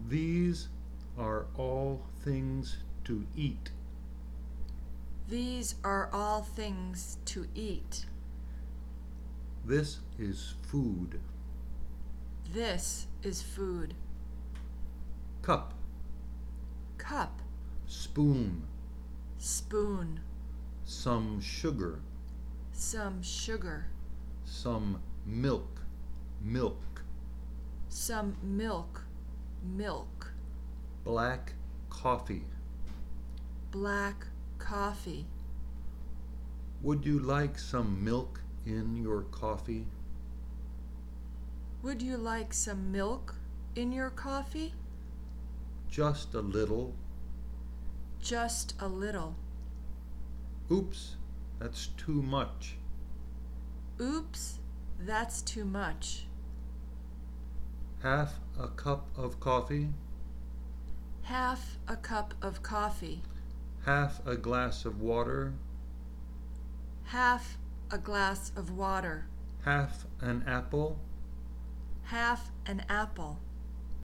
These are all things to eat. These are all things to eat. This is food. This is food. Cup, Cup, spoon, spoon, some sugar, some sugar, some milk, milk, some milk, milk, black coffee. black coffee. Would you like some milk in your coffee? Would you like some milk in your coffee? Just a little. Just a little. Oops, that's too much. Oops, that's too much. Half a cup of coffee, Half a cup of coffee. half a glass of water, Half a glass of water. half an apple, Half an apple.